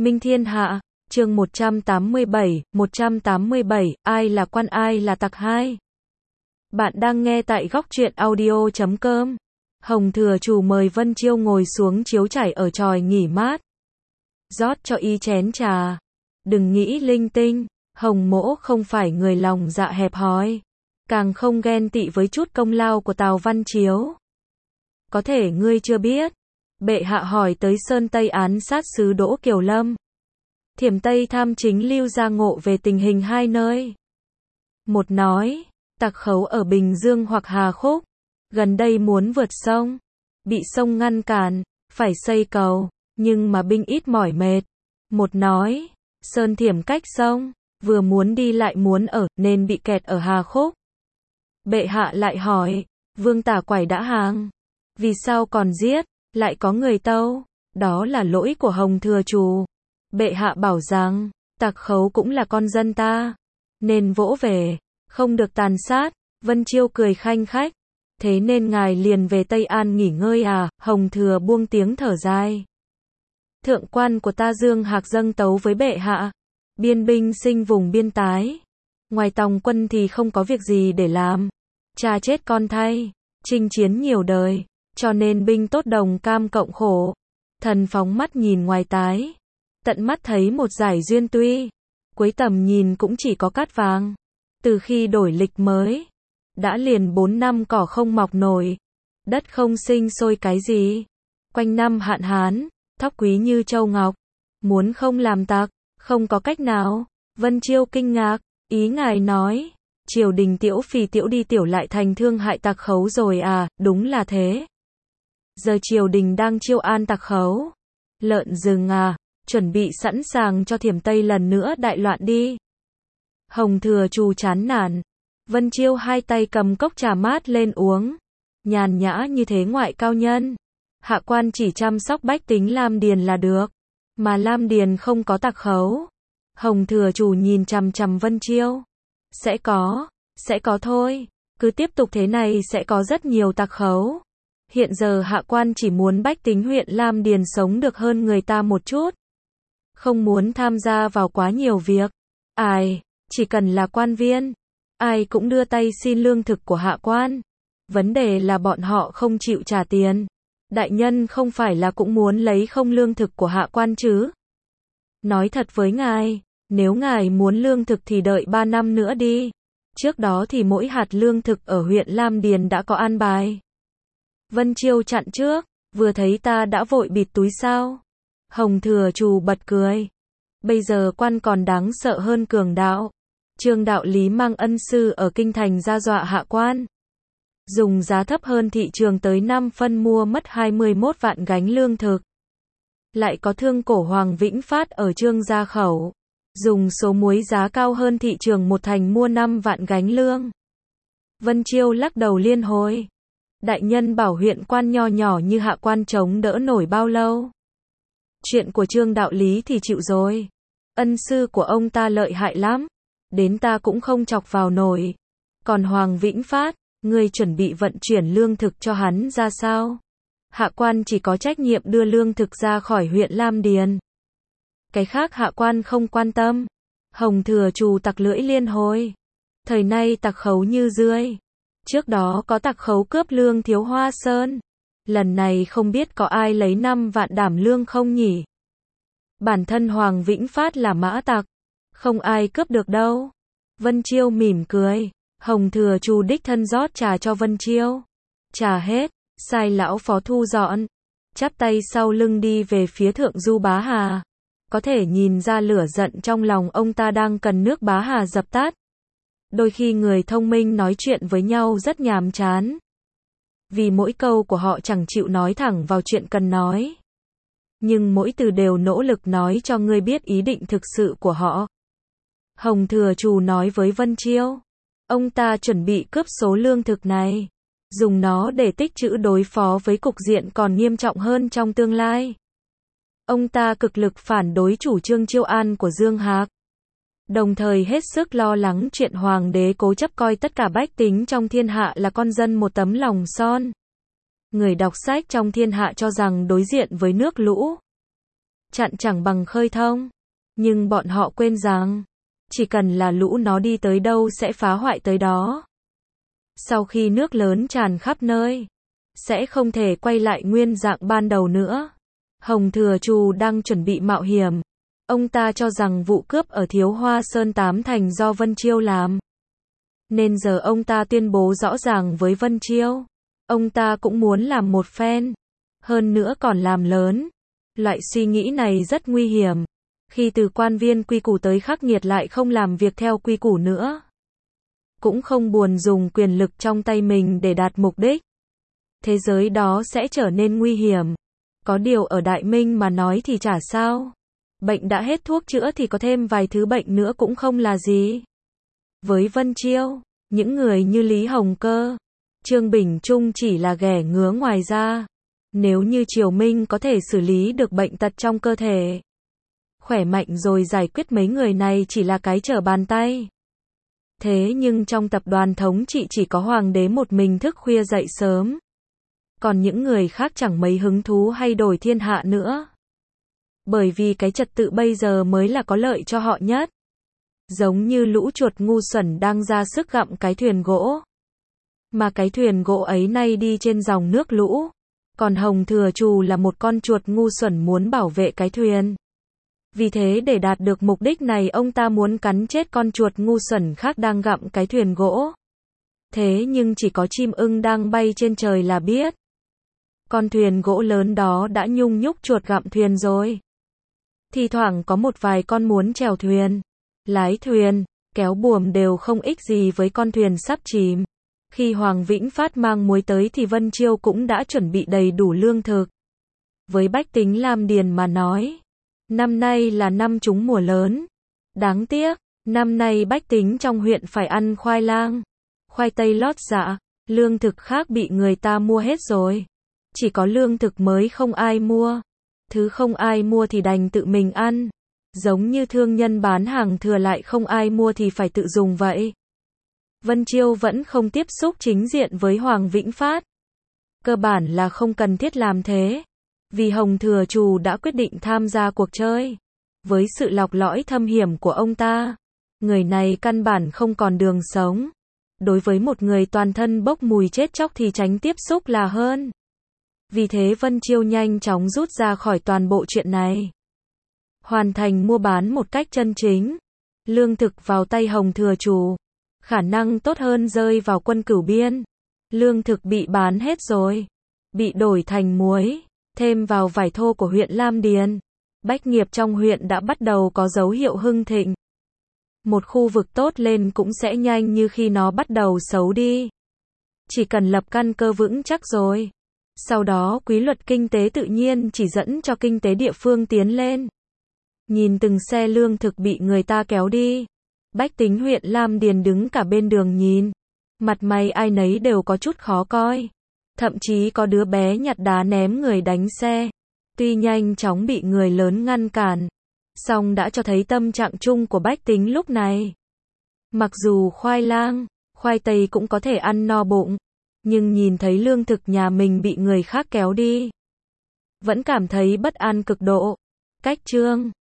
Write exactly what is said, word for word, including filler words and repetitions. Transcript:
Minh Thiên Hạ, chương một trăm tám mươi bảy, một trăm tám mươi bảy, ai là quan ai là tặc hai. Bạn đang nghe tại góc truyện audio chấm com. Hồng Thừa Chủ mời Vân Chiêu ngồi xuống chiếu trải ở chòi nghỉ mát. Rót cho y chén trà. Đừng nghĩ linh tinh, Hồng Mỗ không phải người lòng dạ hẹp hòi, càng không ghen tị với chút công lao của Tào Văn Chiếu. Có thể ngươi chưa biết, bệ hạ hỏi tới Sơn Tây án sát sứ Đỗ Kiều Lâm. Thiểm Tây tham chính Lưu Gia Ngộ về tình hình hai nơi. Một nói, tặc khấu ở Bình Dương hoặc Hà Khúc, gần đây muốn vượt sông, bị sông ngăn cản, phải xây cầu, nhưng mà binh ít mỏi mệt. Một nói, Sơn Thiểm cách sông, vừa muốn đi lại muốn ở, nên bị kẹt ở Hà Khúc. Bệ hạ lại hỏi, Vương Tả Quải đã hàng, vì sao còn giết, lại có người tâu, đó là lỗi của Hồng Thừa Chủ. Bệ hạ bảo rằng, tặc khấu cũng là con dân ta, nên vỗ về, không được tàn sát. Vân Chiêu cười khanh khách, thế nên ngài liền về Tây An nghỉ ngơi à? Hồng Thừa buông tiếng thở dài. Thượng quan của ta Dương Hạc dâng tấu với bệ hạ, biên binh sinh vùng biên tái, ngoài tòng quân thì không có việc gì để làm, cha chết con thay, chinh chiến nhiều đời, cho nên binh tốt đồng cam cộng khổ. Thần phóng mắt nhìn ngoài tái, tận mắt thấy một giải duyên tuy, cuối tầm nhìn cũng chỉ có cát vàng. Từ khi đổi lịch mới, đã liền bốn năm cỏ không mọc nổi, đất không sinh sôi cái gì, quanh năm hạn hán, thóc quý như châu ngọc, muốn không làm tặc, không có cách nào. Vân Chiêu kinh ngạc, ý ngài nói, triều đình tiểu phì tiểu đi tiểu lại thành thương hại tặc khấu rồi à? Đúng là thế. Giờ triều đình đang chiêu an tặc khấu, lợn rừng à, chuẩn bị sẵn sàng cho Thiểm Tây lần nữa đại loạn đi. Hồng Thừa Chủ chán nản. Vân Chiêu hai tay cầm cốc trà mát lên uống, nhàn nhã như thế ngoại cao nhân. Hạ quan chỉ chăm sóc bách tính Lam Điền là được, mà Lam Điền không có tặc khấu. Hồng Thừa Chủ nhìn chằm chằm Vân Chiêu. Sẽ có, sẽ có thôi, cứ tiếp tục thế này sẽ có rất nhiều tặc khấu. Hiện giờ hạ quan chỉ muốn bách tính huyện Lam Điền sống được hơn người ta một chút, không muốn tham gia vào quá nhiều việc. Ai, chỉ cần là quan viên, ai cũng đưa tay xin lương thực của hạ quan. Vấn đề là bọn họ không chịu trả tiền. Đại nhân không phải là cũng muốn lấy không lương thực của hạ quan chứ? Nói thật với ngài, nếu ngài muốn lương thực thì đợi ba năm nữa đi. Trước đó thì mỗi hạt lương thực ở huyện Lam Điền đã có an bài. Vân Chiêu chặn trước, vừa thấy ta đã vội bịt túi sao? Hồng Thừa Chủ bật cười. Bây giờ quan còn đáng sợ hơn cường đạo. Trương đạo lý mang ân sư ở kinh thành ra dọa hạ quan, dùng giá thấp hơn thị trường tới năm phân mua mất hai mươi mốt vạn gánh lương thực. Lại có thương cổ Hoàng Vĩnh Phát ở Trương Gia Khẩu, dùng số muối giá cao hơn thị trường một thành mua năm vạn gánh lương. Vân Chiêu lắc đầu liên hồi. Đại nhân bảo huyện quan nho nhỏ như hạ quan chống đỡ nổi bao lâu? Chuyện của Trương đạo lý thì chịu rồi. Ân sư của ông ta lợi hại lắm, đến ta cũng không chọc vào nổi. Còn Hoàng Vĩnh Phát, ngươi chuẩn bị vận chuyển lương thực cho hắn ra sao? Hạ quan chỉ có trách nhiệm đưa lương thực ra khỏi huyện Lam Điền. Cái khác hạ quan không quan tâm. Hồng Thừa Chủ tặc lưỡi liên hồi. Thời nay tặc khấu như rươi. Trước đó có tặc khấu cướp lương Thiếu Hoa Sơn. Lần này không biết có ai lấy năm vạn đảm lương không nhỉ? Bản thân Hoàng Vĩnh Phát là mã tặc, không ai cướp được đâu. Vân Chiêu mỉm cười. Hồng Thừa Chủ đích thân rót trà cho Vân Chiêu. Trà hết, sai lão phó thu dọn, chắp tay sau lưng đi về phía Thượng Du Bá Hà. Có thể nhìn ra lửa giận trong lòng ông ta đang cần nước Bá Hà dập tắt. Đôi khi người thông minh nói chuyện với nhau rất nhàm chán, vì mỗi câu của họ chẳng chịu nói thẳng vào chuyện cần nói, nhưng mỗi từ đều nỗ lực nói cho ngươi biết ý định thực sự của họ. Hồng Thừa Chủ nói với Vân Chiêu, ông ta chuẩn bị cướp số lương thực này, dùng nó để tích trữ đối phó với cục diện còn nghiêm trọng hơn trong tương lai. Ông ta cực lực phản đối chủ trương chiêu an của Dương Hạc, đồng thời hết sức lo lắng chuyện hoàng đế cố chấp coi tất cả bách tính trong thiên hạ là con dân một tấm lòng son. Người đọc sách trong thiên hạ cho rằng đối diện với nước lũ, chặn chẳng bằng khơi thông. Nhưng bọn họ quên rằng, chỉ cần là lũ nó đi tới đâu sẽ phá hoại tới đó. Sau khi nước lớn tràn khắp nơi, sẽ không thể quay lại nguyên dạng ban đầu nữa. Hồng Thừa Trù đang chuẩn bị mạo hiểm. Ông ta cho rằng vụ cướp ở Thiếu Hoa Sơn tám thành do Vân Chiêu làm. Nên giờ ông ta tuyên bố rõ ràng với Vân Chiêu. Ông ta cũng muốn làm một phen. Hơn nữa còn làm lớn. Loại suy nghĩ này rất nguy hiểm. Khi từ quan viên quy củ tới khắc nghiệt lại không làm việc theo quy củ nữa. Cũng không buồn dùng quyền lực trong tay mình để đạt mục đích. Thế giới đó sẽ trở nên nguy hiểm. Có điều ở Đại Minh mà nói thì chả sao. Bệnh đã hết thuốc chữa thì có thêm vài thứ bệnh nữa cũng không là gì. Với Vân Chiêu, những người như Lý Hồng Cơ, Trương Bình Trung chỉ là ghẻ ngứa ngoài da. Nếu như Triều Minh có thể xử lý được bệnh tật trong cơ thể, khỏe mạnh rồi giải quyết mấy người này chỉ là cái trở bàn tay. Thế nhưng trong tập đoàn thống trị chỉ có hoàng đế một mình thức khuya dậy sớm. Còn những người khác chẳng mấy hứng thú hay đổi thiên hạ nữa. Bởi vì cái trật tự bây giờ mới là có lợi cho họ nhất. Giống như lũ chuột ngu xuẩn đang ra sức gặm cái thuyền gỗ. Mà cái thuyền gỗ ấy nay đi trên dòng nước lũ. Còn Hồng Thừa Trù là một con chuột ngu xuẩn muốn bảo vệ cái thuyền. Vì thế để đạt được mục đích này ông ta muốn cắn chết con chuột ngu xuẩn khác đang gặm cái thuyền gỗ. Thế nhưng chỉ có chim ưng đang bay trên trời là biết. Con thuyền gỗ lớn đó đã nhung nhúc chuột gặm thuyền rồi. Thì thoảng có một vài con muốn chèo thuyền, lái thuyền, kéo buồm đều không ích gì với con thuyền sắp chìm. Khi Hoàng Vĩnh Phát mang muối tới thì Vân Chiêu cũng đã chuẩn bị đầy đủ lương thực. Với bách tính Lam Điền mà nói, năm nay là năm trúng mùa lớn. Đáng tiếc, năm nay bách tính trong huyện phải ăn khoai lang, khoai tây lót dạ, lương thực khác bị người ta mua hết rồi. Chỉ có lương thực mới không ai mua. Thứ không ai mua thì đành tự mình ăn. Giống như thương nhân bán hàng thừa lại không ai mua thì phải tự dùng vậy. Vân Chiêu vẫn không tiếp xúc chính diện với Hoàng Vĩnh Phát. Cơ bản là không cần thiết làm thế. Vì Hồng Thừa Trù đã quyết định tham gia cuộc chơi. Với sự lọc lõi thâm hiểm của ông ta, người này căn bản không còn đường sống. Đối với một người toàn thân bốc mùi chết chóc thì tránh tiếp xúc là hơn. Vì thế Vân Chiêu nhanh chóng rút ra khỏi toàn bộ chuyện này. Hoàn thành mua bán một cách chân chính. Lương thực vào tay Hồng Thừa Trù. Khả năng tốt hơn rơi vào quân Cửu Biên. Lương thực bị bán hết rồi. Bị đổi thành muối. Thêm vào vải thô của huyện Lam Điền. Bách nghiệp trong huyện đã bắt đầu có dấu hiệu hưng thịnh. Một khu vực tốt lên cũng sẽ nhanh như khi nó bắt đầu xấu đi. Chỉ cần lập căn cơ vững chắc rồi. Sau đó quy luật kinh tế tự nhiên chỉ dẫn cho kinh tế địa phương tiến lên. Nhìn từng xe lương thực bị người ta kéo đi. Bách tính huyện Lam Điền đứng cả bên đường nhìn. Mặt mày ai nấy đều có chút khó coi. Thậm chí có đứa bé nhặt đá ném người đánh xe. Tuy nhanh chóng bị người lớn ngăn cản, song đã cho thấy tâm trạng chung của bách tính lúc này. Mặc dù khoai lang, khoai tây cũng có thể ăn no bụng, nhưng nhìn thấy lương thực nhà mình bị người khác kéo đi, vẫn cảm thấy bất an cực độ. Cách chương